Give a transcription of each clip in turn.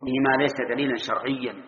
فيما ليس دليلا شرعيا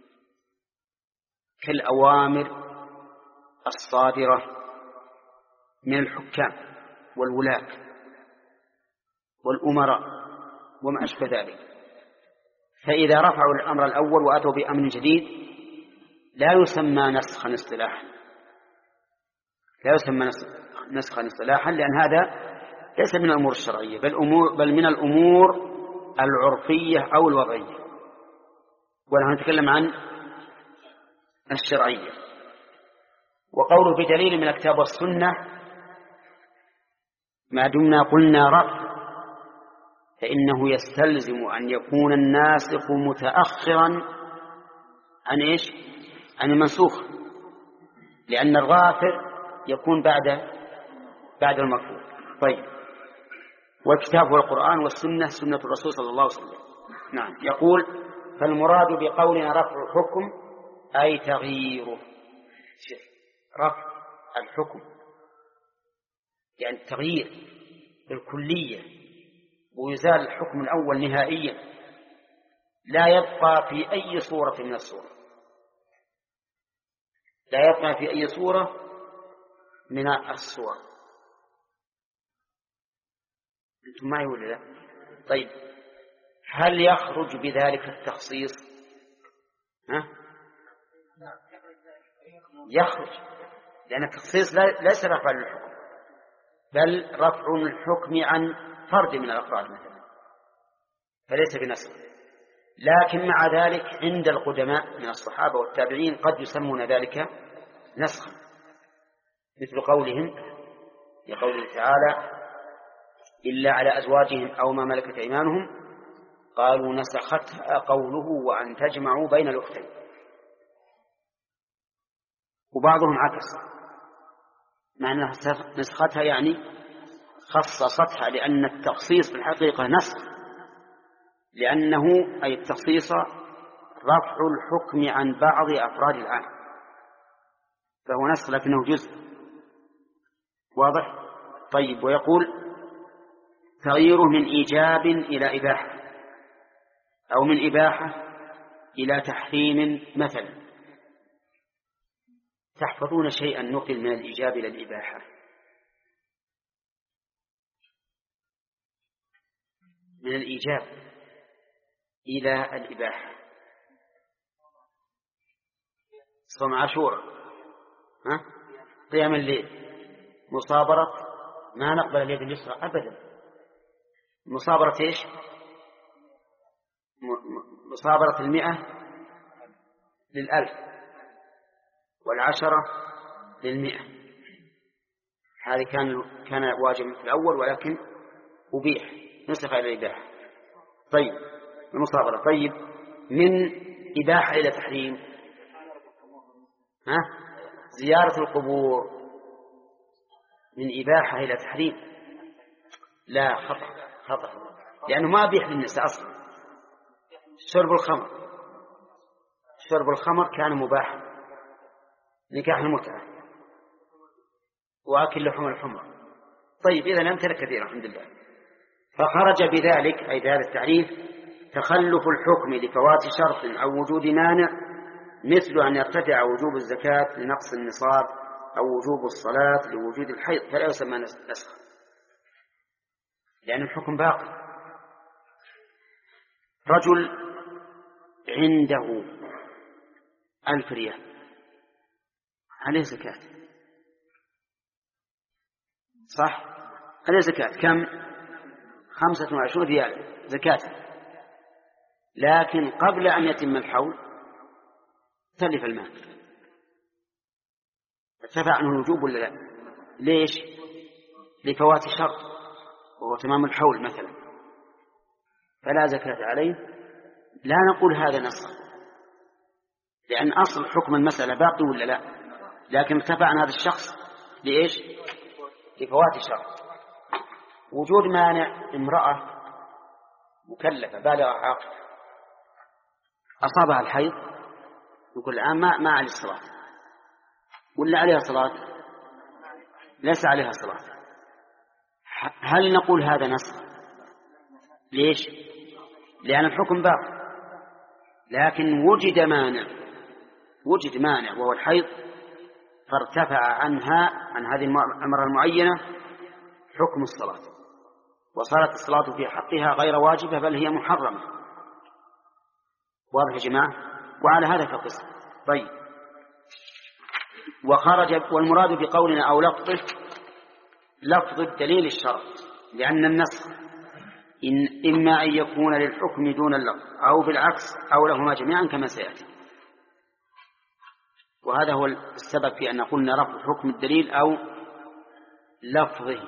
كالأوامر الصادرة من الحكام والولاة والأمراء وما أشبه ذلك، فإذا رفعوا الأمر الأول وأتوا بأمر جديد لا يسمى نسخا اصطلاحا، لا يسمى نسخا اصطلاحا، لأن هذا ليس من الأمور الشرعية بل من الأمور العرفية أو الوضعية، ونحن نتكلم عن الشرعية. وقوله بدليل من الكتاب والسنة ما دمنا قلنا رفع فإنه يستلزم أن يكون الناسخ متأخرا عن إيش؟ عن المنسوخ، لأن الرافع يكون بعد المرفوع. طيب، والكتاب هو القرآن والسنة سنة الرسول صلى الله عليه وسلم. نعم. يقول فالمراد بقولنا رفع الحكم أي تغييره، رفع الحكم يعني التغيير بالكلية ويزال الحكم الأول نهائيا لا يبقى في أي صورة من الصور، لا يبقى في أي صورة من الصور. أنتم معي ولا لا؟ طيب، هل يخرج بذلك التخصيص؟ يخرج، لأن التخصيص ليس رفع للحكم بل رفع الحكم عن فرد من الأفراد مثلا، فليس بنسخ. لكن مع ذلك عند القدماء من الصحابة والتابعين قد يسمون ذلك نسخا، مثل قولهم لقوله تعالى إلا على أزواجهم أو ما ملكت أيمانهم قالوا نسختها قوله وأن تجمعوا بين الأختين. وبعضهم عكس، معنى نسختها يعني خصصتها، لأن التخصيص في الحقيقة نسخ، لأنه أي التخصيص رفع الحكم عن بعض أفراد العام، فهو نسخ لكنه جزء. واضح؟ طيب، ويقول تغييره من إيجاب إلى إباحة أو من إباحة إلى تحريم مثلا. تحفظون شيئا نقل من الإيجاب إلى الإباحة؟ من الإيجاب إلى الإباحة صوم عاشوراء، قيام الليل، مصابرة، ما نقبل اليد اليسرى أبدا. مصابرة إيش؟ مصابرة 100 لل1000 والعشرة لل100. هذه كان واجب في الأول ولكن أبيح، نسخ إلى الإباحة. طيب، المصابرة. طيب، من إباحة إلى تحريم، زيارة القبور من إباحة إلى تحريم؟ لا، خطأ، لأنه ما أبيح للنساء أصلا. شرب الخمر كان مباحا، نكاح المتعة، وأكل لحوم الحمر. طيب، إذا أمثلة كثيرة الحمد لله. فخرج بذلك أي بهذا التعريف تخلف الحكم لفوات شرط أو وجود مانع، مثل أن يرتفع وجوب الزكاة لنقص النصاب أو وجوب الصلاة لوجود الحيض، فلا يسمى نسخ، لأن الحكم باقي. رجل عنده 1000 ريال عليه زكاة، صح؟ عليه زكاة كم؟ 25 ريال زكاة، لكن قبل أن يتم الحول تلف المال، ارتفع عنه الوجوب ولا لا؟ ليش؟ لفوات شرط وهو تمام الحول مثلا، فلا زكاة عليه. لا نقول هذا نسخ، لأن أصل حكم المسألة باقي ولا لا، لكن ارتفع عن هذا الشخص لإيش؟ لفوات شرط. وجود مانع، امرأة مكلفة بالغة عاقلة أصابها الحيض، يقول الآن ما عليه الصلاة، ولا عليها صلاة؟ ليس عليها صلاة. هل نقول هذا نسخ؟ ليش؟ لأن الحكم باقي، لكن وجد مانع وهو الحيض، فارتفع عن هذه المرأة المعينة حكم الصلاة، وصارت الصلاة في حقها غير واجبة بل هي محرمة. واضح يا جماعة؟ وعلى هذا فقس. طيب، وخرج. والمراد بقولنا أو لفظه لفظ الدليل الشرط، لأن النسخ إما أن يكون للحكم دون اللفظ أو بالعكس أو لهما جميعا كما سيأتي. وهذا هو السبب في أن قلنا رفع حكم الدليل أو لفظه،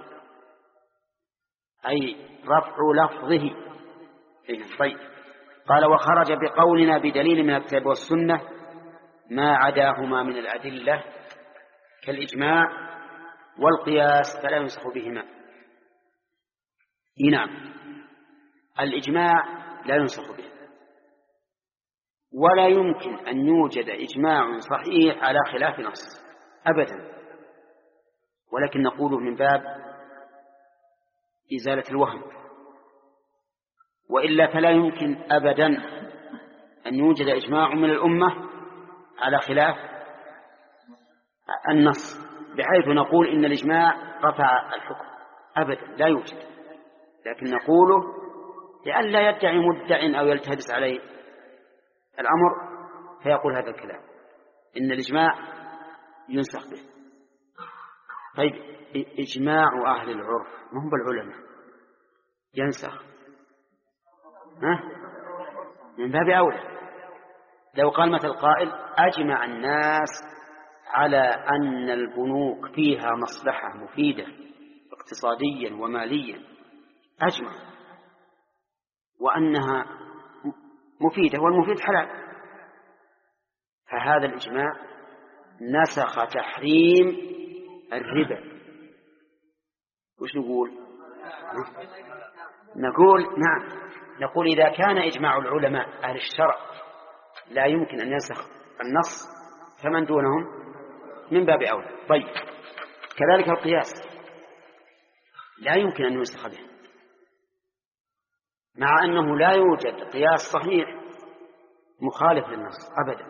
أي رفع لفظه. طيب، قال وخرج بقولنا بدليل من الكتاب والسنة ما عداهما من الأدلة كالإجماع والقياس فلا ينسخ بهما. نعم، الإجماع لا ينسخ به، ولا يمكن أن يوجد إجماع صحيح على خلاف نص أبدا، ولكن نقوله من باب إزالة الوهم، وإلا فلا يمكن أبدا أن يوجد إجماع من الأمة على خلاف النص بحيث نقول إن الإجماع رفع الحكم، أبدا لا يوجد. لكن نقوله لئلا يدعي مدع أو يلتبس عليه الأمر فيقول هذا الكلام إن الإجماع ينسخ به. طيب، إجماع أهل العرف ما هم بالعلماء ينسخ؟ من باب أولى. لو قال مثل قائل أجمع الناس على أن البنوك فيها مصلحة مفيدة اقتصاديا وماليا، أجمع، وأنها مفيدة والمفيد حلال، فهذا الإجماع نسخ تحريم الربا. وش نقول؟ نقول إذا كان إجماع العلماء أهل الشرع لا يمكن أن ينسخ النص، فمن دونهم من باب أولى. طيب، كذلك القياس لا يمكن أن ينسخ به، مع أنه لا يوجد قياس صحيح مخالف للنص أبدا.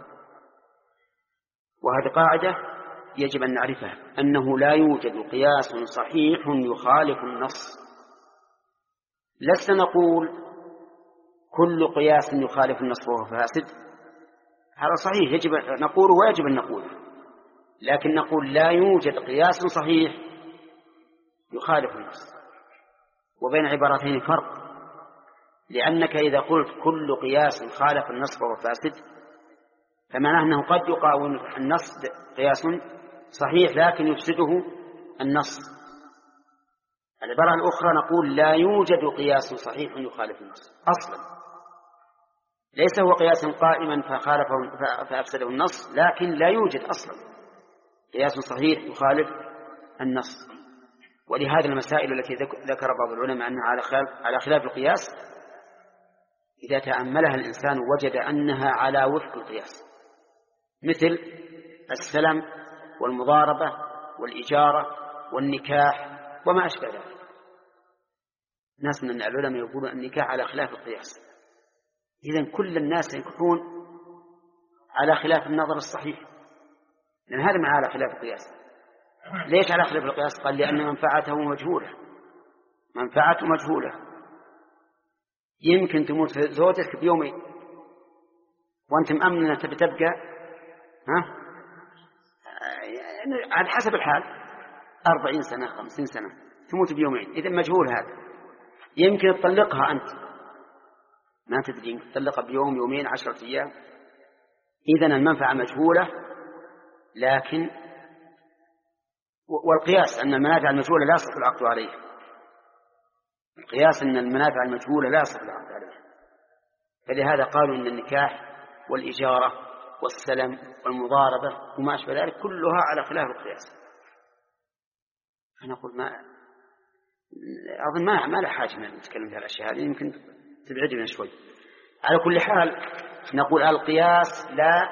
وهذه قاعدة يجب أن نعرفها، أنه لا يوجد قياس صحيح يخالف النص. لسنا نقول كل قياس يخالف النص وهو فاسد، هذا صحيح يجب أن نقوله ويجب أن نقوله، لكن نقول لا يوجد قياس صحيح يخالف النص. وبين عبارتين فرق، لأنك إذا قلت كل قياس خالف النص وهو فاسد فمعناه أنه قد يقاوم النص قياس صحيح لكن يفسده النص. العبارة الأخرى نقول لا يوجد قياس صحيح يخالف النص أصلا، ليس هو قياسا قائما فأفسده النص، لكن لا يوجد أصلا قياس صحيح يخالف النص. ولهذا المسائل التي ذكر بعض العلماء أنها على خلاف القياس إذا تأملها الإنسان وجد أنها على وفق القياس، مثل السلم والمضاربة والإجارة والنكاح وما أشبه ذلك. ناس من العلماء يقولون النكاح على خلاف القياس، إذن كل الناس ينكحون على خلاف النظر الصحيح، لأن هذا مع على خلاف القياس. ليش على خلاف القياس؟ قال لأن منفعته مجهولة، منفعته مجهولة. يمكن تموت زوجتك بيومين وأنت مأمن أنك تبقى على حسب الحال 40 سنة 50 سنة، تموت بيومين، إذن مجهول هذا. يمكن تطلقها أنت ما تدري، يمكن تطلقها بيوم يومين 10 أيام، إذن المنفعة مجهولة. لكن والقياس أن المنافع المجهولة لا يصح العقد عليها، القياس أن المنافع المجهولة لا يصح العقد عليها. فلهذا قالوا أن النكاح والإجارة والسلم والمضاربة وما أشبه ذلك كلها على خلاف القياس. أنا أقول أظن ما لا حاجة أن نتكلم في الأشياء هذه، يمكن تبعدنا شوي. على كل حال نقول القياس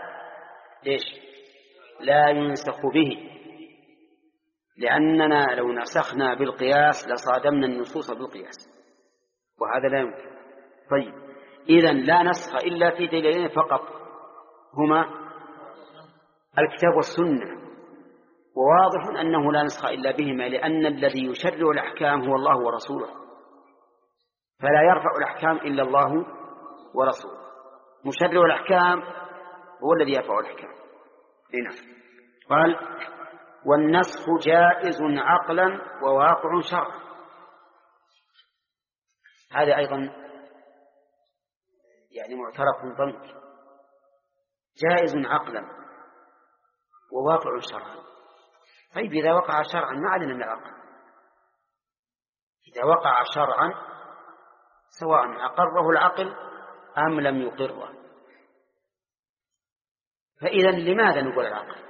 لا ينسخ به، لأننا لو نسخنا بالقياس لصادمنا النصوص بالقياس، وهذا لا يمكن. طيب، إذن لا نسخ إلا في دليلين فقط، هما الكتاب والسنة، وواضح أنه لا نسخ إلا بهما، لأن الذي يشرع الأحكام هو الله ورسوله، فلا يرفع الأحكام إلا الله ورسوله. مشرع الأحكام هو الذي يرفع الأحكام. قال والنسخ جائز عقلا وواقع شرعا. هذا أيضا يعني معترف ضنك، جائز عقلا وواقع شرعا. طيب إذا وقع شرعا ما علينا من العقل، إذا وقع شرعا سواء أقره العقل أم لم يقره، فإذا لماذا نقول العقل؟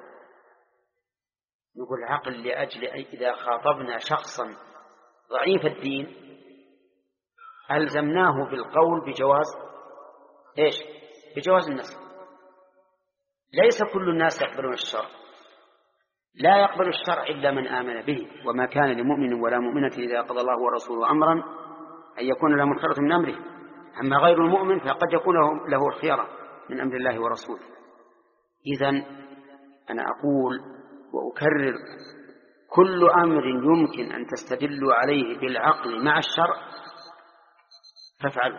نقول العقل لأجل إذا خاطبنا شخصا ضعيف الدين ألزمناه بالقول بجواز إيش؟ بجواز النسخ. ليس كل الناس يقبلون الشرع، لا يقبل الشرع إلا من آمن به، وما كان لمؤمن ولا مؤمنة إذا قضى الله ورسوله أمرا أن يكون له الخيرة من أمره، أما غير المؤمن فقد يكون له الخيرة من أمر الله ورسوله. إذن أنا أقول وأكرر: كل أمر يمكن أن تستدلوا عليه بالعقل مع الشرع فافعلوا،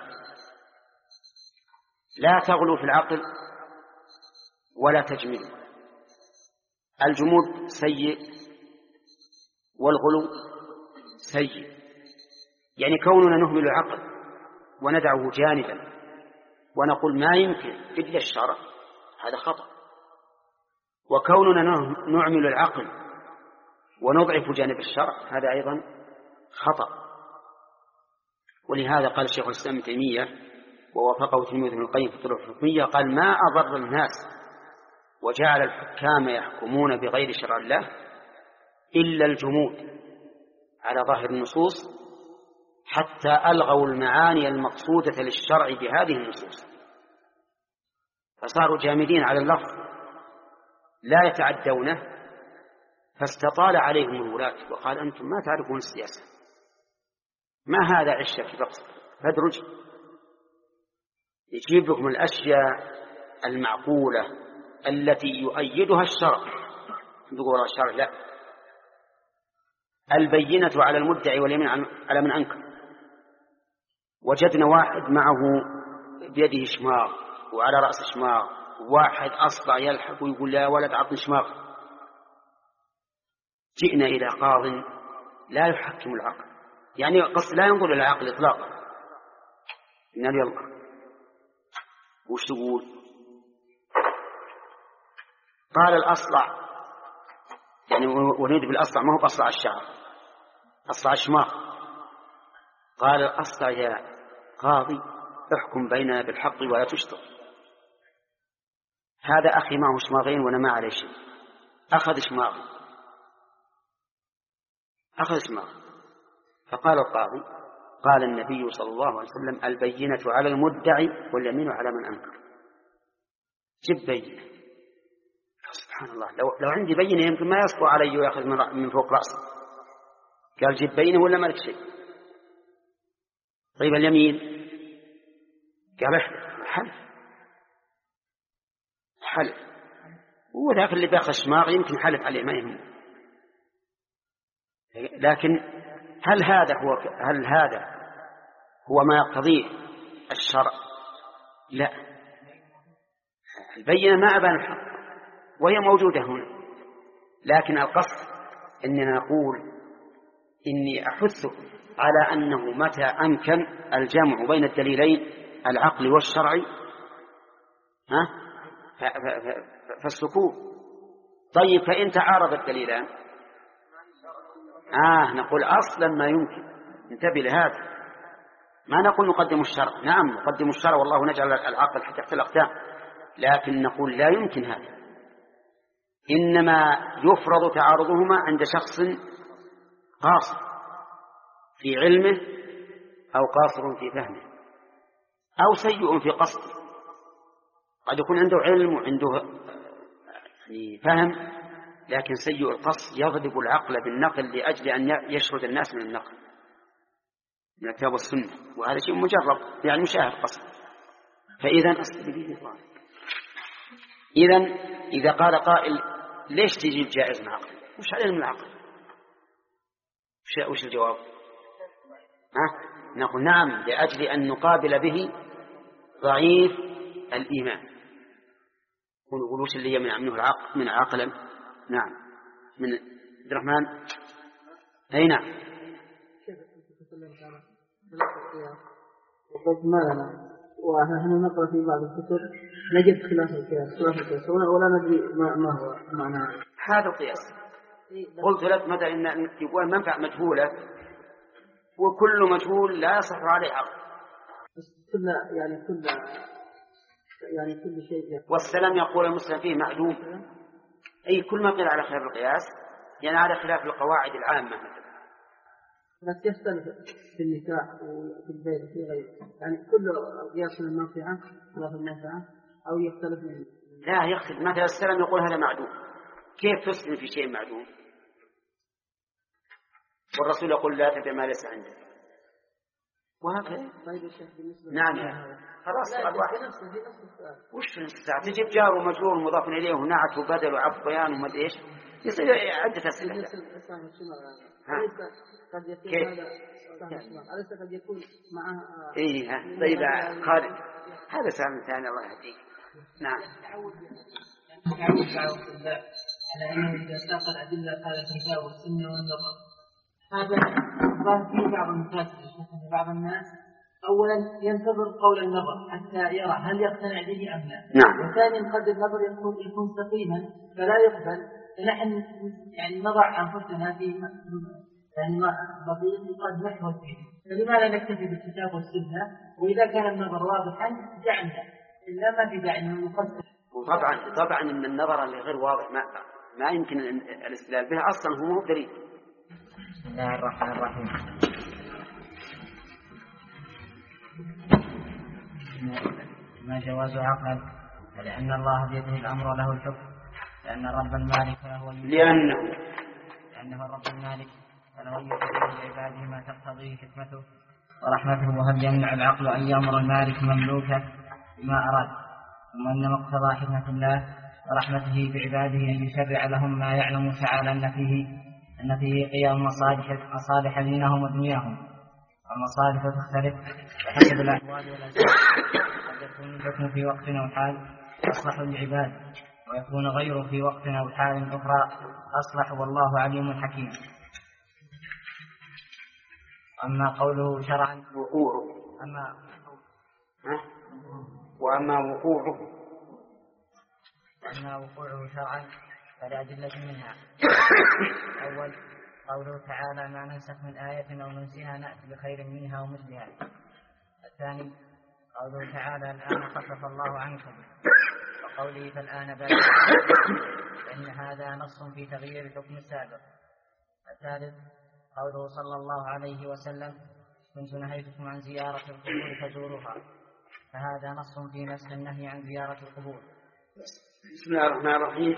لا تغلوا في العقل ولا تجملوا. الجمود سيء والغلو سيء، يعني كوننا نهمل العقل وندعه جانبا ونقول ما يمكن إلا الشرع هذا خطأ، وكوننا نعمل العقل ونضعف جانب الشرع هذا أيضا خطأ. ولهذا قال الشيخ الإسلام ابن تيمية ووافقه تلميذه ابن القيم في الطرق الحكمية، قال: ما أضر الناس وجعل الحكام يحكمون بغير شرع الله إلا الجمود على ظاهر النصوص، حتى ألغوا المعاني المقصودة للشرع بهذه النصوص، فصاروا جامدين على اللفظ لا يتعدونه، فاستطال عليهم الولاة وقال: أنتم ما تعرفون السياسة، ما هذا عشة في بقص فادرج، يجيب لكم الأشياء المعقولة التي يؤيدها الشرع، تقول الشرع لا، البينة على المدعي واليمين على من أنكر. وجدنا واحد معه بيده شماغ وعلى رأس شماغ، واحد أصبع يلحق ويقول: لا ولد عطني شماغ. جئنا إلى قاض لا يحكم العقل، يعني قصد لا ينظر إلى العقل إطلاقا. قلنا له: يلا وش تقول؟ قال: الأصلع، يعني ونريد بالأصلع ما هو أصلع الشعر، أصلع الشماغ. قال: الأصلع يا قاضي احكم بيننا بالحق ولا تشطر. هذا أخي معه شماغين وأنا ما عليه شيء، أخذ شماغ. فقال القاضي: قال النبي صلى الله عليه وسلم: البينة على المدعي واليمين على من أنكر. جب بينة. سبحان الله، لو عندي بينة يمكن ما يصبر علي ويأخذ من فوق رأسه. قال: جب بينة ولا مالك شيء؟ طيب اليمين؟ قال: حلف. وذاك اللي باخذ شماغ يمكن حلف عليه ما يهمه. لكن هل هذا هو ما يقتضيه الشرع؟ لا، البينة ما أبان الحق وهي موجودة هنا، لكن القصد أننا نقول إني أحث على أنه متى أمكن الجمع بين الدليلين العقل والشرعي فالسكوت. طيب فإن تعارض الدليلان نقول أصلا ما يمكن. انتبه لهذا، ما نقول نقدم الشرع، نعم نقدم الشرع والله نجعل العقل تحت الأقدام، لكن نقول لا يمكن هذا، إنما يفرض تعارضهما عند شخص قاصر في علمه أو قاصر في فهمه أو سيء في قصده. قد يكون عنده علم وعنده فهم، لكن سيء القصد يغلب العقل بالنقل لأجل أن يشرد الناس من النقل من الكتاب والسنة، وهذا شيء مجرب يعني مشاهد قصد. فإذا أصل به ظاهر. إذا قال قائل ليش تجيب جائز من عقل؟ وش علينا من العقل؟ وش الجواب؟ نقول نعم، لأجل أن نقابل به ضعيف الإيمان. وش اللي يمنع منه العقل من عقلا؟ نعم، من عبد الرحمن. أي نعم. وقد ما لنا ونحن نقرأ في بعض الكتب نجد خلاف القياس ولا ندري ما هو معناه. هذا القياس. قلت لك مثلا إن يقول منفعة مجهولة، وكل مجهول لا يصح عليه عقل. يعني كل شيء. والسلام يقول المسلم فيه معدوم. أي كل ما قيل على خلاف القياس يعني على خلاف القواعد العامة مثلا. بس يختلف في النكاح وفي البيت وفي غيره، يعني كل قياس من المنفعة خلاف المنفعة أو يختلف من. لا يختلف. مثلا السلام يقول هذا معدوم، كيف تسلم في شيء معدوم؟ والرسول يقول لا تبع ما ليس عندك، وهكذا. نعم خلاص سؤال واحد. وش الساعة تجيب جار ومجرور مضاف إليه ونعت وبدل وعطف بيان وما ادري ايش، يصير عدة أسئلة. قد يكون هذا أليس قد يكون معه طيب خالد هذا سؤال ثاني الله يهديك. نعم. تعود على أنه إذا ساق الأدلة قال الكتاب والسنة والنظر، هذا ظاهر فيه بعض المفاسد. بعض الناس أولا ينتظر قول النظر حتى يرى هل يقتنع به أم لا. نعم. وثانيا قد النظر يكون سقيما فلا يقبل. فنحن يعني نضع أنفسنا في يعني بقية قد نحو فيه، فلماذا نكتفي بالكتاب والسنة؟ وإذا كان النظر واضحا جعلنا، إلا ما في داعي أن نقدم. طبعا إن النظر اللي غير واضح ما يمكن الاستدلال به أصلا، هو مو دليل. بسم الله الرحمن الرحيم. ما جواز عقلا، لأن الله بيده الأمر وله الحكم، لأن الرب المالك فهو لأنه الرب المالك فله يحكم لعباده ما تقتضيه حكمته ورحمته. وهل يمنع العقل أن يأمر المالك مملوكه بما أراد؟ ثم إن مقتضى حكمة الله ورحمته بعباده أن يشرع لهم ما يعلم تعالى أن فيه قيام مصالح دينهم ودنياهم. المصالح تختلف بحسب الأحوال والأسباب، قد يكون الحكم في وقت أو حال أصلح للعباد، ويكون غيره في وقت أو حال أخرى أصلح، والله عليم حكيم. أما قوله شرعا وأما وقوعه شرعا فلأدلة منها. أول قوله تعالى ما ننسخ من آية أو ننسها نأتي بخير منها ومثلها. الثاني قوله تعالى الآن خفف الله عنكم، وقوله فالآن باشروا، فإن هذا نص في تغيير الحكم السابق. الثالث قوله صلى الله عليه وسلم كنت نهيتكم عن زيارة القبور فزوروها، فهذا نص في نسخ النهي عن زيارة القبور. بسم الله الرحمن الرحيم.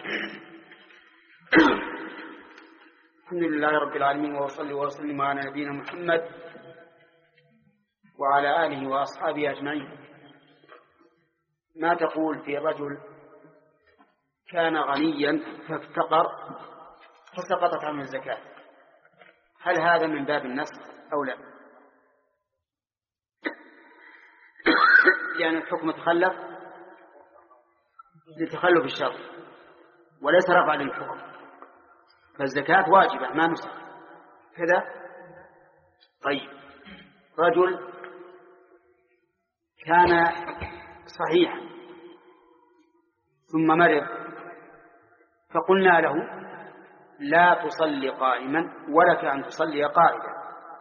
الحمد لله رب العالمين، وصلي وسلم على نبينا محمد وعلى آله وأصحابه أجمعين. ما تقول في رجل كان غنيا فافتقر فسقطت عنه الزكاة؟ هل هذا من باب النسخ أو لا؟ يعني الحكم تخلف لتخلف الشرط وليس رفع للحكم، فالزكاة واجبة ما نسخ كذا. طيب رجل كان صحيحا ثم مرض فقلنا له لا تصلي قائما ولك أن تصلي قائدا،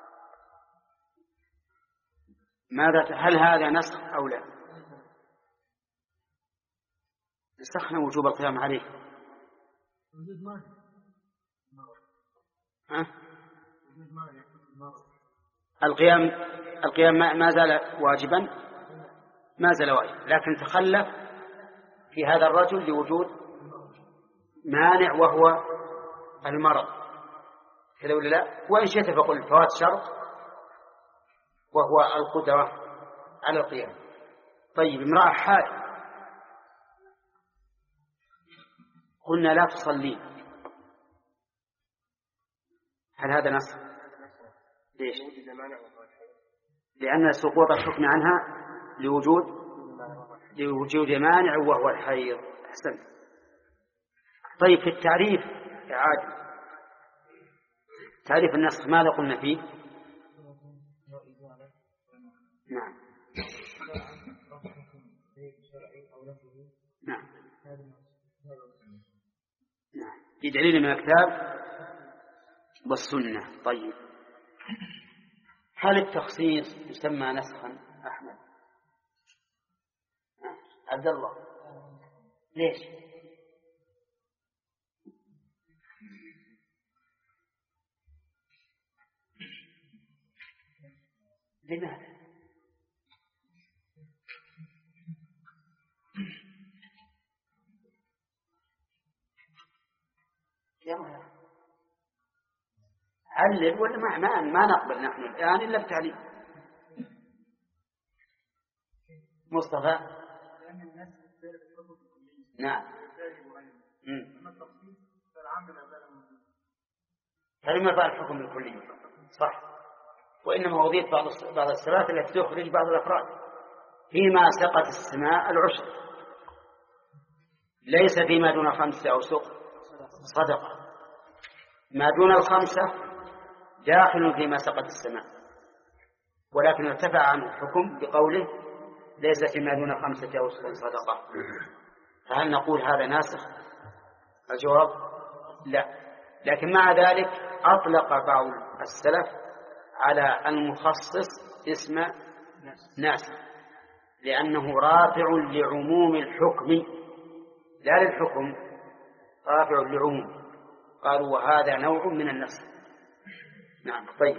هل هذا نسخ أو لا؟ نسخنا وجوب القيام عليه. القيام ما زال واجبا، ما زال واجبا، لكن تخلف في هذا الرجل لوجود مانع وهو المرض كذا ولا لا؟ وإن شئت فقل فوات شرط وهو القدرة على القيام. طيب امرأة حائض قلنا لا تصلي، هل هذا نص؟ ليش؟ لأن سقوط الحكم عنها لوجود مانع وهو الحيض. أحسن. طيب في التعريف إعادة تعريف النسخ ماذا قلنا فيه؟ نعم نعم نعم في دليل من الكتاب والسنة. طيب هل التخصيص يسمى نسخا أحمد؟ عبد الله ليش؟ لماذا؟ علل ولا ما نقبل نحن الآن إلا بتعليل. مصطفى نعم فلما يطال الحكم الكلي صح، وإنما وظيفة بعض الصفات التي تخرج بعض الأفراد. فيما سقط السماء العشر، ليس فيما دون 5 أوسق صدقة. ما دون 5 داخل فيما سقط السماء، ولكن ارتفع عنه الحكم بقوله ليس فيما دون 5 أوسق صدقة. فهل نقول هذا ناسخ؟ الجواب لا، لكن مع ذلك أطلق بعض السلف على المخصص اسم ناسخ، لأنه رافع لعموم الحكم لا للحكم، رافع لعموم. قالوا وهذا نوع من النسخ. نعم. طيب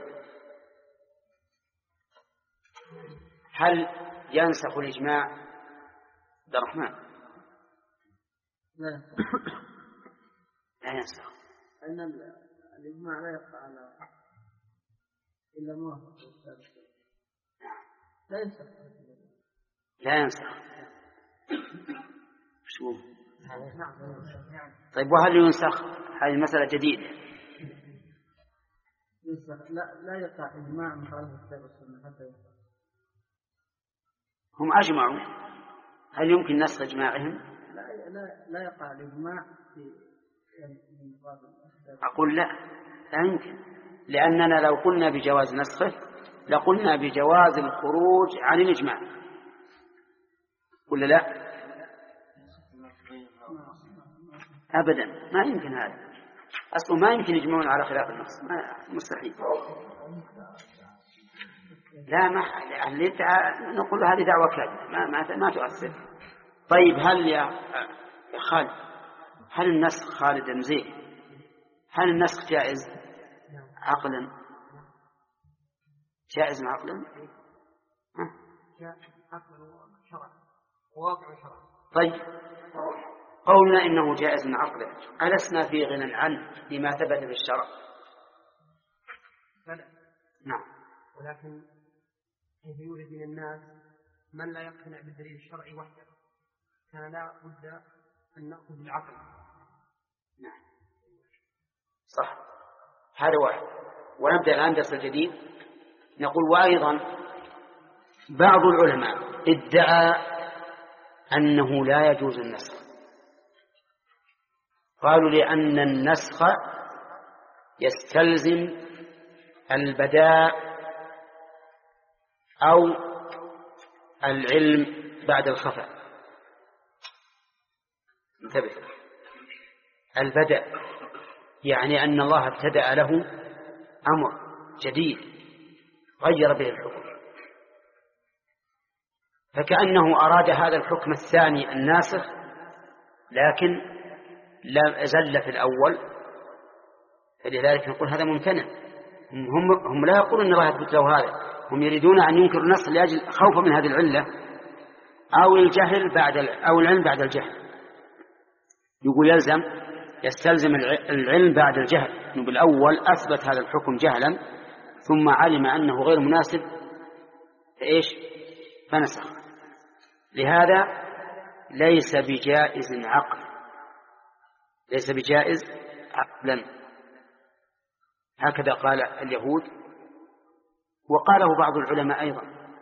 هل ينسخ الإجماع عبد الرحمن؟ لا ينسخ، أن الإجماع لا يقع على إلا موافق. لا ينسخ. شو؟ طيب وهل ينسخ؟ هذه مسألة جديدة. لا يقع إجماع مخالف الكتاب والسنة حتى يقع. هم أجمعوا، هل يمكن نسخ إجماعهم؟ لا يقع الإجماع في مقابل. أقول لا يمكن، لأننا لو قلنا بجواز نسخه لقلنا بجواز الخروج عن الإجماع، ولا لا؟ أبدا ما يمكن هذا، أصلا ما يمكن يجمعون على خلاف النص، مستحيل. لا ما نقول هذه دعوة كاذبة ما تؤثر. طيب هل يا خالد هل النسخ خالد مزيد هل النسخ جائز عقلا؟ جائز عقلا؟ طيب قولنا إنه جائز عقلا ألسنا في غنى عنه لما ثبت في الشرع؟ نعم. ولكن كيف يوجد من الناس من لا يقتنع بالدليل الشرعي وحده، كان لا بد أن نأخذ بالعقل. نعم صح، هذا واحد. ونبدأ الآن درس الجديد. نقول وأيضا بعض العلماء ادعى أنه لا يجوز النسخ، قالوا لأن النسخ يستلزم البداء أو العلم بعد الخفاء. انتبه، البدء يعني أن الله ابتدأ له أمر جديد غير به الحكم، فكأنه أراد هذا الحكم الثاني الناسخ لكن لا زل في الأول، فلذلك نقول هذا ممتنع. هم لا يقولون أن الله يثبت له هذا، هم يريدون أن ينكروا النص لأجل خوفا من هذه العلة أو الجهل أو العلم بعد الجهل. يقول يستلزم العلم بعد الجهل، إنه بالأول أثبت هذا الحكم جهلا ثم علم أنه غير مناسب فإيش فنسخ. لهذا ليس بجائز عقل، ليس بجائز عقلا. هكذا قال اليهود، وقاله بعض العلماء أيضا،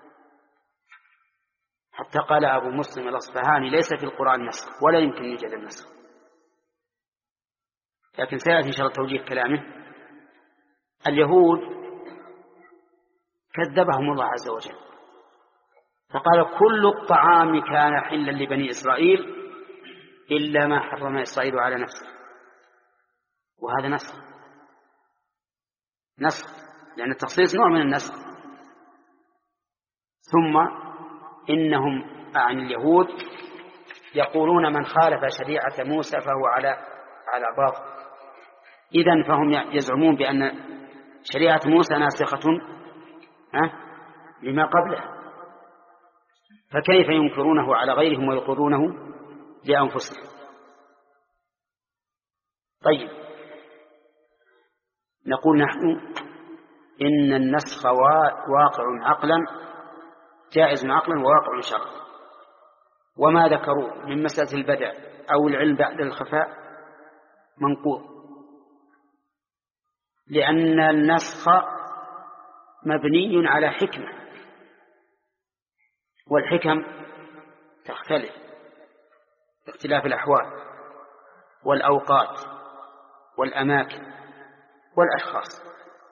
حتى قال أبو مسلم الأصفهاني: ليس في القرآن نسخ ولا يمكن يوجد النسخ. لكن سيأتي إن شاء الله توجيه كلامه. اليهود كذبهم الله عز وجل، فقال: كل الطعام كان حلا لبني إسرائيل إلا ما حرم إسرائيل على نفسه. وهذا نسخ، لأن التخصيص نوع من النسخ. ثم إنهم عن اليهود يقولون: من خالف شريعة موسى فهو على باطل. إذن فهم يزعمون بأن شريعة موسى ناسخة لما قبله، فكيف ينكرونه على غيرهم ويقرونه لأنفسهم؟ طيب، نقول نحن إن النسخ واقع عقلا، جائز عقلا وواقع شرعا. وما ذكروا من مسألة البدع أو العلم بعد الخفاء منقوض، لأن النسخ مبني على حكمة، والحكم تختلف باختلاف الأحوال والأوقات والأماكن والأشخاص.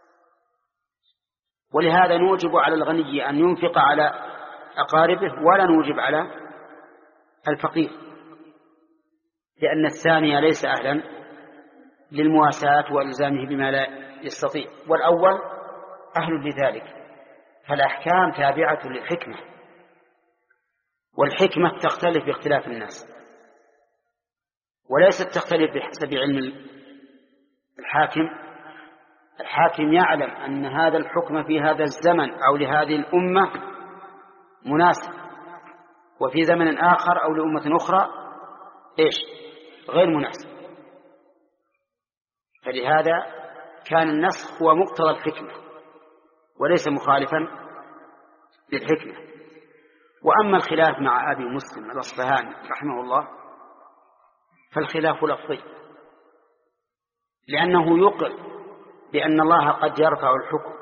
ولهذا نوجب على الغني أن ينفق على أقاربه ولا نوجب على الفقير، لأن الثاني ليس أهلا للمواساة والإلزامه بما لا يستطيع، والأول أهل لذلك. فالأحكام تابعة للحكمة، والحكمة تختلف باختلاف الناس، وليست تختلف بحسب علم الحاكم. الحاكم يعلم أن هذا الحكم في هذا الزمن أو لهذه الأمة مناسب، وفي زمن آخر أو لأمة أخرى غير مناسب. فلهذا كان النسخ هو مقتضى الحكمة وليس مخالفا للحكمة. وأما الخلاف مع أبي مسلم الأصفهاني رحمه الله فالخلاف لفظي، لأنه يقر بأن الله قد يرفع الحكم،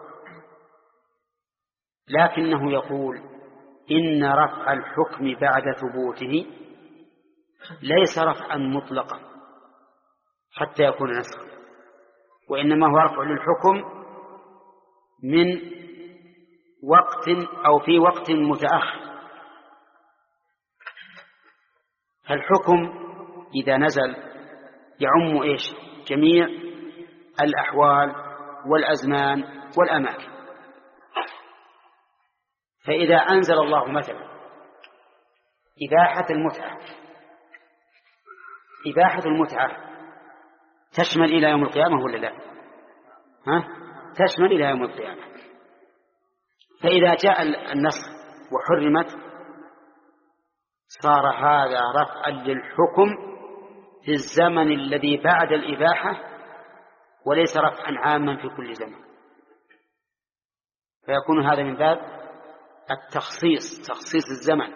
لكنه يقول إن رفع الحكم بعد ثبوته ليس رفعا مطلقا حتى يكون نسخا، وإنما هو رفع للحكم من وقت أو في وقت متأخر. فالحكم إذا نزل يعم جميع الأحوال والأزمان والأماكن. فإذا أنزل الله مثلا إباحة المتعة تشمل إلى يوم القيامة ولا لا؟ تشمل إلى يوم القيامة. فإذا جاء النسخ وحرمت صار هذا رفعا للحكم في الزمن الذي بعد الإباحة وليس رفعا عاما في كل زمن. فيكون هذا من باب التخصيص، تخصيص الزمن.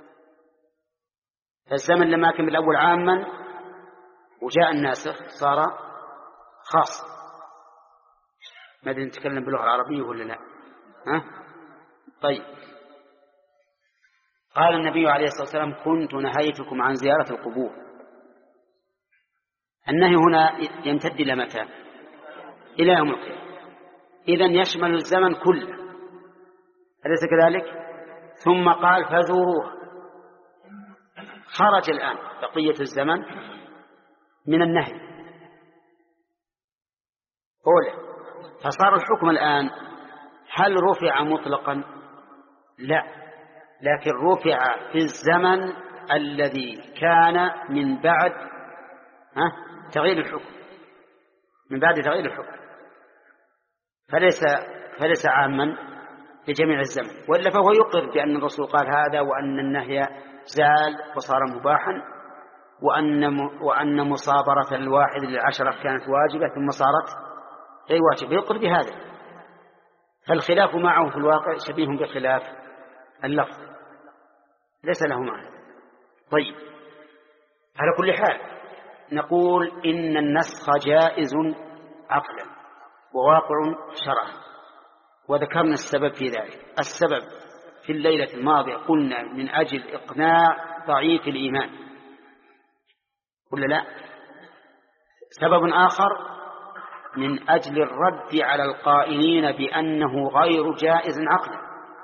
فالزمن لما كان بالأول عاما وجاء الناسخ صار خاص. ماذا نتكلم باللغة العربية ولا لا؟ طيب. قال النبي عليه الصلاة والسلام: كنت نهيتكم عن زيارة القبور. النهي هنا يمتد إلى متى؟ إلى يوم القيامة. إذن يشمل الزمن كله، أليس كذلك؟ ثم قال: فزوروها. خرج الآن بقية الزمن من النهي أولا، فصار الحكم الآن هل رفع مطلقا؟ لا، لكن رفع في الزمن الذي كان من بعد تغيير الحكم، من بعد تغيير الحكم، فليس عاما لجميع الزمن. وإلا فهو يقر بأن الرسول قال هذا، وأن النهي زال وصار مباحا، وأن مصابرة الواحد للعشرة كانت واجبة ثم صارت غير واجبة، يقر بهذا. فالخلاف معه في الواقع شبيه بخلاف اللفظ. ليس له معنى. طيب، على كل حال نقول إن النسخ جائز عقلا وواقع شرعا، وذكرنا السبب في ذلك. السبب في الليلة الماضية قلنا من أجل إقناع ضعيف الإيمان، ولا لا؟ سبب آخر من أجل الرد على القائلين بأنه غير جائز عقلا،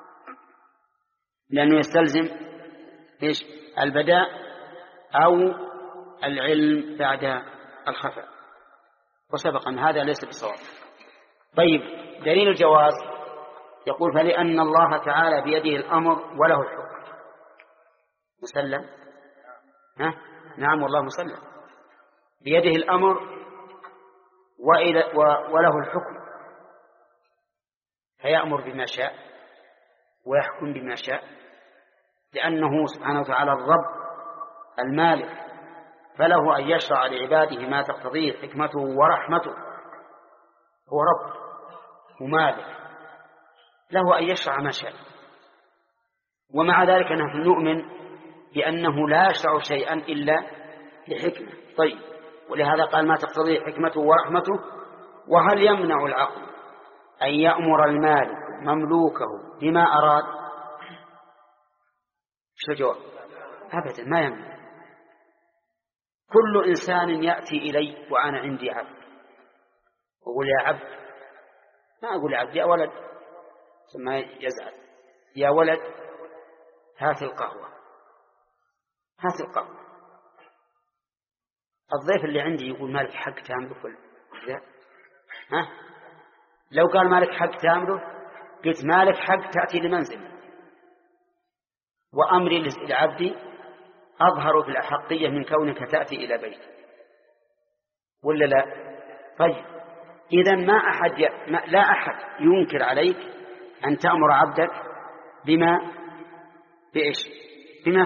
لأنه يستلزم إيش؟ البداء أو العلم بعد الخفاء، وسبق أن هذا ليس بصواب. طيب، دليل الجواز يقول فلأن الله تعالى بيده الأمر وله الحكم. مسلم؟ نعم والله مسلم. بيده الأمر وله الحكم، فيأمر بما شاء ويحكم بما شاء، لأنه سبحانه وتعالى الرب المالك، فله أن يشرع لعباده ما تقتضيه حكمته ورحمته. هو رب ومالك، له أن يشرع ما شاء، ومع ذلك نحن نؤمن بأنه لا يشرع شيئا إلا لحكمة. طيب، ولهذا قال ما تقتضيه حكمته ورحمته. وهل يمنع العقل أن يأمر المالك مملوكه بما أراد؟ شو الجواب؟ أبدا ما يمنع. كل إنسان يأتي إلي وأنا عندي عبد وأقول يا عبد، ما أقول يا عبد يا ولد ثم يزعل، يا ولد هات القهوة، هات القهوة. الضيف اللي عندي يقول مالك حق تامله كذا، لو قال مالك حق تامله قلت مالك حق تأتي لمنزل، وأمري لعبدي أظهر في الأحقية من كونك تأتي إلى بيت، ولا لا؟ طيب، إذن لا أحد ينكر عليك أن تأمر عبدك بما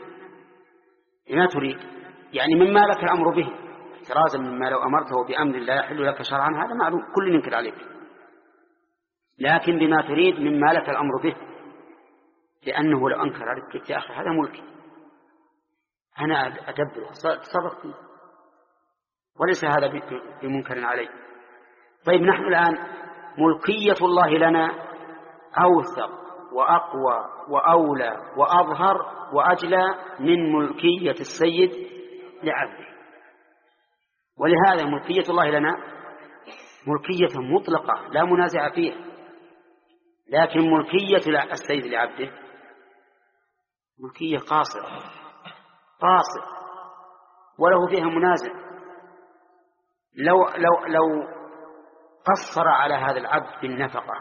تريد، يعني مما لك الأمر به، احترازا مما لو أمرته بأمر لا يحل لك شرعا، هذا معلوم كل ينكر عليك، لكن بما تريد مما لك الأمر به، لأنه لو أنكر عليك قلت يا أخي هذا ملكي أنا أدبره تصرف فيه، وليس هذا بمنكر عليه. طيب، نحن الآن ملكية الله لنا أوثق وأقوى وأولى وأظهر وأجلى من ملكية السيد لعبده، ولهذا ملكية الله لنا ملكية مطلقة لا منازع فيها، لكن ملكية السيد لعبده ملكية قاصرة وله فيها منازع. لو قصر على هذا العبد بالنفقة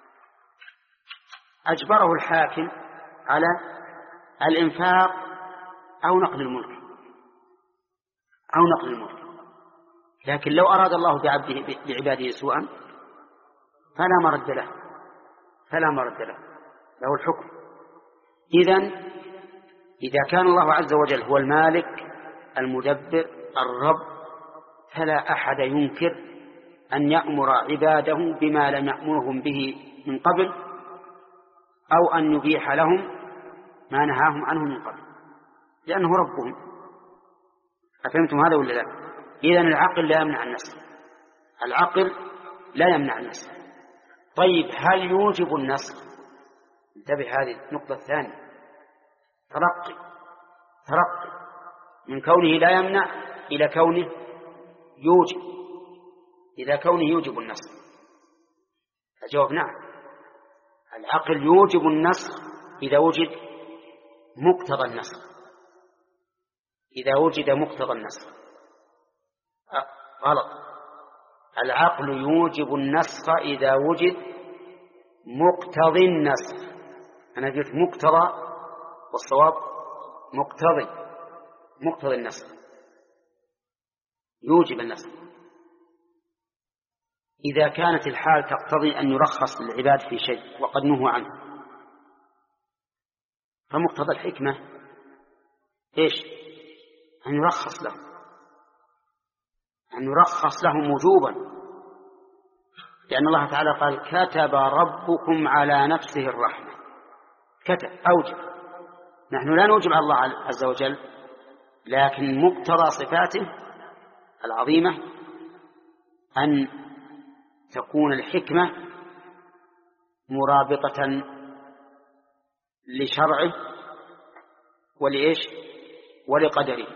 أجبره الحاكم على الإنفاق أو نقل الملك، لكن لو أراد الله بعباده سوءا فلا مرد له الحكم. إذا كان الله عز وجل هو المالك المدبر الرب، فلا أحد ينكر أن يأمر عباده بما لم يأمرهم به من قبل، أو أن يبيح لهم ما نهاهم عنه من قبل، لأنه ربهم. أفهمتم هذا ولا لا؟ إذن العقل لا يمنع النسخ، طيب، هل يوجب النسخ؟ انتبه، هذه النقطة الثانية، ترقي من كونه لا يمنع إلى كونه يوجب. إذا كونه يوجب النسخ، الجواب نعم، العقل يوجب النسخ إذا وجد مقتضى النسخ. غلط، العقل يوجب النسخ إذا وجد مقتضي النسخ. أنا قلت مقتضى والصواب مقتضي النسخ، يوجب النسخ إذا كانت الحال تقتضي أن يرخص للعباد في شيء وقد نهوا عنه، فمقتضى الحكمة إيش؟ أن يرخص لهم وجوبا، لأن الله تعالى قال كتب ربكم على نفسه الرحمة، كتب أوجب، نحن لا نوجب على الله عز وجل، لكن مقتضى صفاته العظيمة أن تكون الحكمة مرابطة لشرعه ولإيش ولقدره.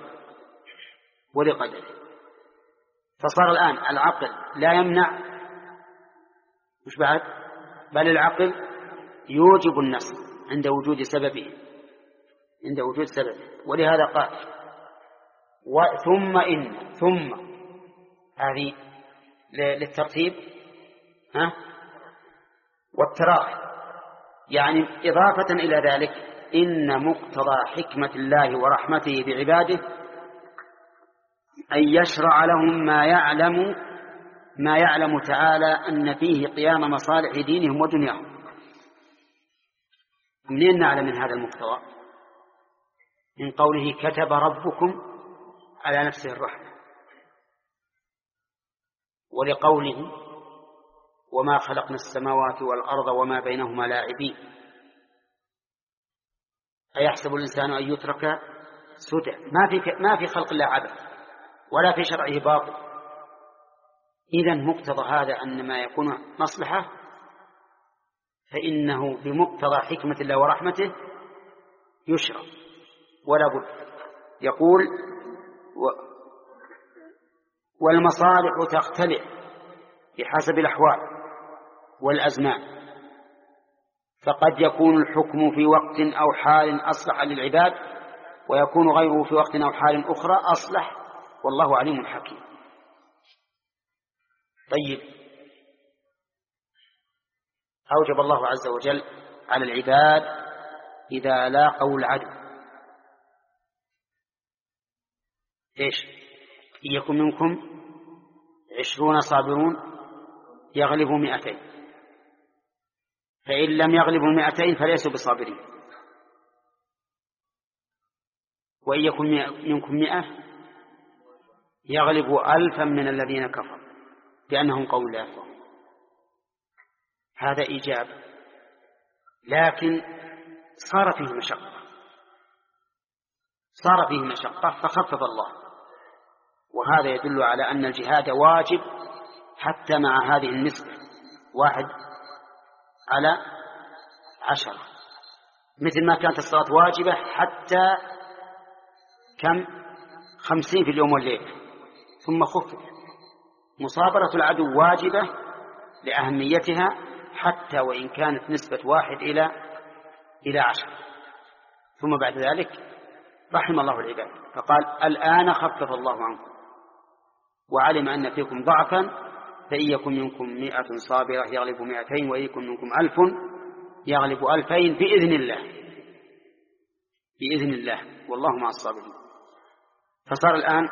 فصار الآن العقل لا يمنع، مش بعد، بل العقل يوجب النسخ عند وجود سببه، ولهذا قال ثم هذه للترتيب والتراخي، يعني إضافة إلى ذلك إن مقتضى حكمة الله ورحمته بعباده أن يشرع لهم ما يعلم تعالى أن فيه قيام مصالح دينهم ودنياهم. منين نعلم من هذا المقتضى؟ من قوله كتب ربكم على نفسه الرحمة، ولقوله وما خلقنا السماوات والأرض وما بينهما لاعبين أيحسب الإنسان أن يترك سدى. ما في خلق الله عبث ولا في شرعه باطل. إذن مقتضى هذا أن ما يكون مصلحة فإنه بمقتضى حكمة الله ورحمته يشرع ولا بد. يقول والمصالح تختلف بحسب الأحوال والأزمان، فقد يكون الحكم في وقت أو حال أصلح للعباد ويكون غيره في وقت أو حال أخرى أصلح، والله عليم حكيم. طيب، أوجب الله عز وجل على العباد إذا لاقوا العدو إيش؟ إن يكن منكم 20 صابرون يغلبوا 200، فإن لم يغلبوا 200 فليسوا بصابرين. وإن يكن منكم 100 يغلبوا 1000 من الذين كفروا بأنهم قوم لا يفقهون. هذا إيجاب، لكن صار فيه مشقة فخفف الله، وهذا يدل على أن الجهاد واجب حتى مع هذه النسبة 1:10، مثل ما كانت الصلاة واجبة حتى 50 في اليوم والليلة ثم خفف. مصابرة العدو واجبة لأهميتها حتى وإن كانت نسبة 1:10، ثم بعد ذلك رحم الله العباد فقال الآن خفف الله عنكم وعلم أن فيكم ضعفا فإن يكن منكم 100 صابرة يغلب 200 وإن يكن منكم 1000 يغلب 2000 بإذن الله والله مع الصابرين. فصار الآن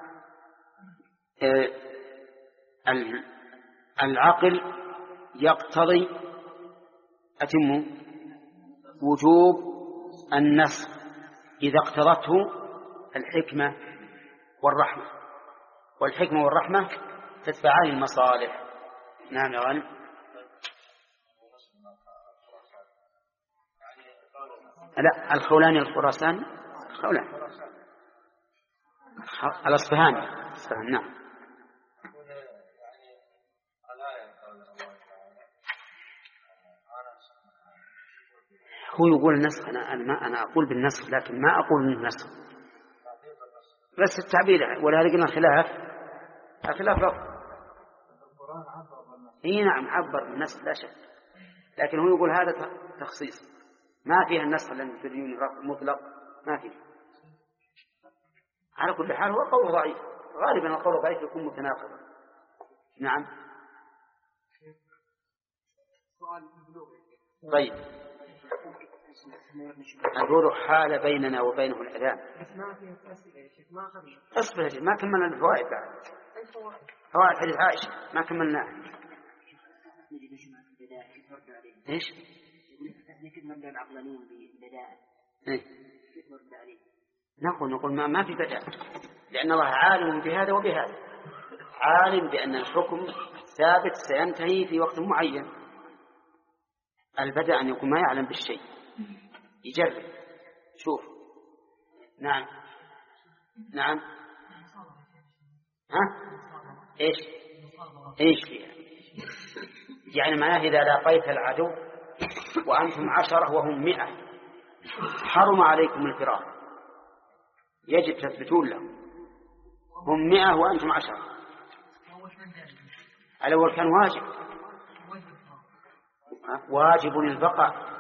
العقل يقتضي وجوب النسخ إذا اقتضته الحكمة والرحمة، والحكمة والرحمة تدفعان المصالح. نعم يا غالب. لا، الخولاني الخراساني الأصفهاني. نعم. هو يقول النسخ، أنا أقول بالنسخ لكن ما أقول النسخ، بس التعبير، ولهذا قلنا خلاف لفظ. نعم عبر بالنسخ لا شك، لكن هو يقول هذا تخصيص، ما فيها النسخ لأن تريون مطلق ما فيه. على كل حال هو قول ضعيف، غالبا القول الضعيف يكون متناقضا. نعم. طيب، البلوغ حال بيننا وبينه الأذان. اصبر ما كملنا الفوائد بعد. فوائد حديث عائشة ما كملناه. ايش؟ نقول ما في بداء، لأن الله عالم بهذا وبهذا، عالم بأن الحكم ثابت سينتهي في وقت معين. البدء أن يكون ما يعلم بالشيء يجرب، شوف. نعم ها ايش فيها؟ يعني معناه إذا لاقيت العدو وأنتم 10 وهم 100 حرم عليكم الفرار، يجب تثبتون له. هم 100 وأنتم 10. الأول كان واجب البقاء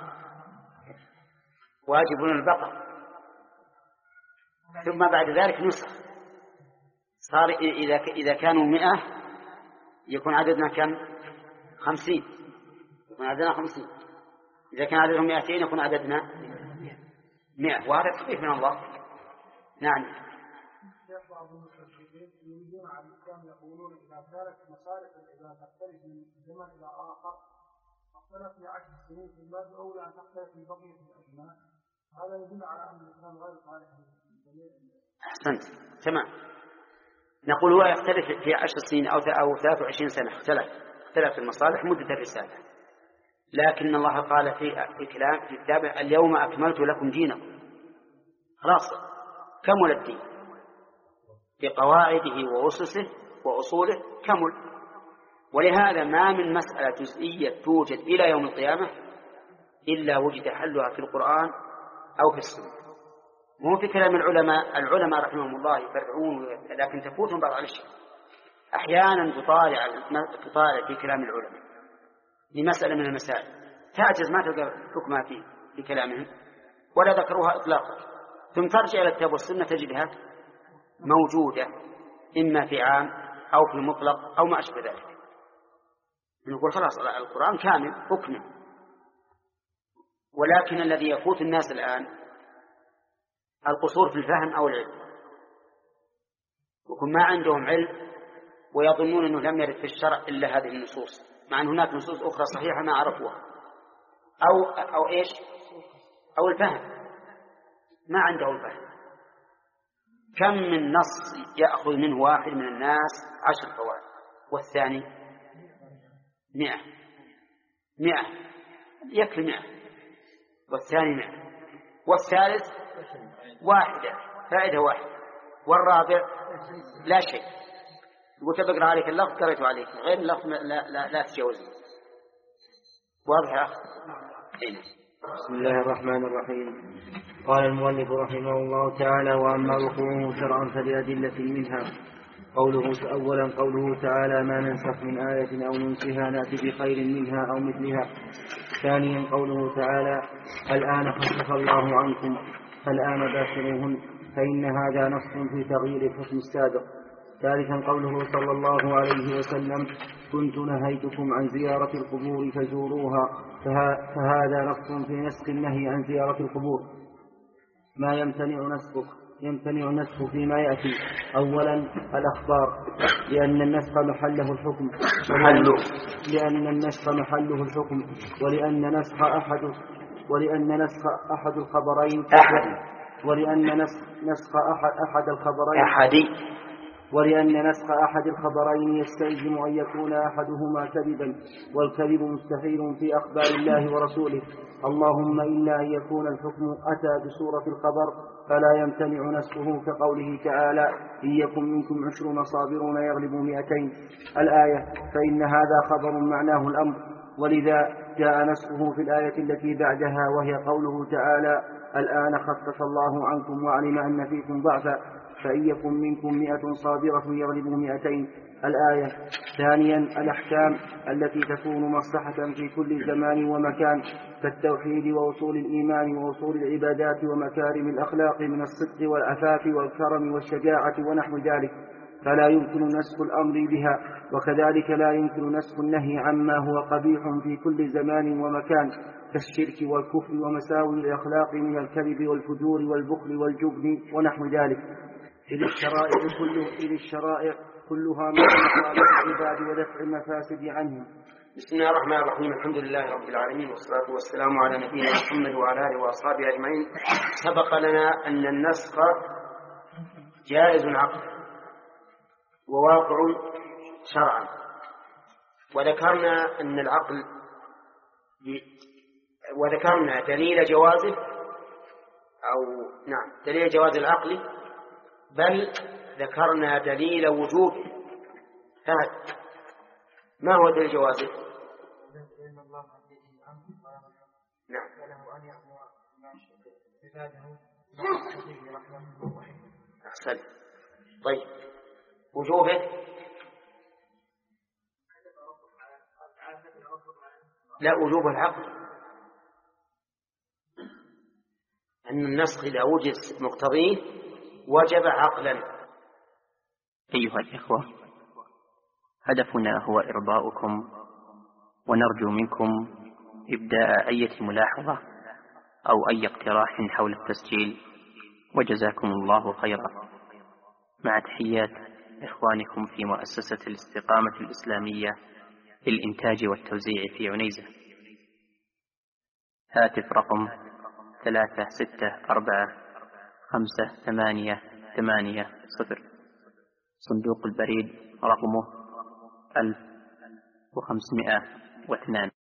ثم بعد ذلك نسخ، صار إذا كانوا 100 يكون عددنا كم؟ 50. يكون عددنا 50. إذا كان عددهم 200 يكون عددنا 100. وهذا تخفيف من الله. نعم. بعض المفسرين يريدون على الإسلام يقولون إذا كانت مصالح العباد تختلف من زمن إلى آخر اختلف في 10 سنين في الباب أولى أن تختلف في بقية الأزمان. هذا يدل على أن الإسلام غير صالح. أحسنت تمام. نقول هو يختلف في 10 سنين أو 23 سنة اختلف المصالح مدة الرسالة، لكن الله قال في كتابه اليوم أكملت لكم دينكم، خلاص كمل الدين بقواعده وأسسه وأصوله كمل. ولهذا ما من مسألة جزئية توجد إلى يوم القيامة إلا وجد حلها في القرآن أو في السنة. مو في كلام العلماء رحمهم الله يفرعون، لكن تفوتهم بعض الأشياء. أحيانا تطالع في كلام العلماء لمسألة من المسائل تعجز ما تلقى حكمها في كلامهم ولا ذكروها إطلاقا، ثم ترجع إلى الكتاب والسنة تجدها موجودة إما في عام أو في مطلق أو ما أشبه ذلك. نقول خلاص القرآن كامل حكمه. ولكن الذي يفوت الناس الآن القصور في الفهم أو العلم، وكم ما عندهم علم ويظنون أنه لم يرد في الشرع إلا هذه النصوص، مع أن هناك نصوص أخرى صحيحة ما عرفوها، أو إيش أو الفهم، ما عنده الفهم. كم من نص يأخذ منه واحد من الناس 10 فوائد والثاني 100 يكفي 100 والثاني 100 والثالث فائدة واحدة والرابع لا شيء. يقول تبقى عليك اللفظ قريته عليك، غير اللفظ لا تجاوزه. واضح يا أخي؟ بسم الله الرحمن الرحيم. قال المؤلف رحمه الله تعالى: وأما وقوعه شرعا فلأدلة منها. قوله تعالى: ما ننسخ من آية أو ننسها نأتي بخير منها أو مثلها. ثانيا قوله تعالى: الآن خفف الله عنكم فالآن باشروهن، فإن هذا نص في تغيير الحكم السابق. ثالثا قوله صلى الله عليه وسلم: كنت نهيتكم عن زيارة القبور فزوروها، فهذا نص في نسخ النهي عن زيارة القبور. ما يمتنع نسخ فيما يأتي: أولا الأخبار، لأن النسخ محله الحكم، ولأن نسخ أحد الخبرين ولأن نسخ أحد الخبرين يستلزم أن يكون أحدهما كذبا، والكذب مستحيل في أخبار الله ورسوله، اللهم إلا أن يكون الحكم أتى بصورة الخبر فلا يمتنع نسخه، كقوله تعالى: إن يكن منكم 20 صابرون يغلبوا 200 الآية، فإن هذا خبر معناه الأمر، ولذا جاء نسخه في الآية التي بعدها وهي قوله تعالى: الآن خفف الله عنكم وعلم أن فيكم ضعفا فإن يكن منكم 100 صابرة يغلبوا 200 الآية. ثانيا الأحكام التي تكون مصلحة في كل زمان ومكان، كالتوحيد وأصول الإيمان وأصول العبادات ومكارم الأخلاق من الصدق والعفاف والكرم والشجاعة ونحو ذلك، فلا يمكن نسخ الأمر بها، وكذلك لا يمكن نسخ النهي عما هو قبيح في كل زمان ومكان، كالشرك والكفر ومساوي الأخلاق من الكذب والفجور والبخل والجبن ونحو ذلك، إذ الشرائع كلها من مصالح العباد ودفع المفاسد عنهم. بسم الله الرحمن الرحيم. الحمد لله رب العالمين، والصلاة والسلام على نبينا محمد وعلى آله وأصحابه أجمعين. سبق لنا أن النسخ جائز عقل وواقع شرعا، وذكرنا أن وذكرنا دليل جوازه أو نعم دليل جواز العقل، بل ذكرنا دليل وجوبه. فهد ما هو دليل جوازه؟ نعم أحسن. طيب وجوبه؟ لا، وجوب العقل، أن النسخ إذا وجد مقتضيه وجب عقلا. أيها الإخوة، هدفنا هو إرضاؤكم، ونرجو منكم إبداء أي ملاحظة أو أي اقتراح حول التسجيل، وجزاكم الله خيرا. مع تحيات إخوانكم في مؤسسة الاستقامة الإسلامية للإنتاج والتوزيع في عنيزة. هاتف رقم 36455880. صندوق البريد رقمه 1502.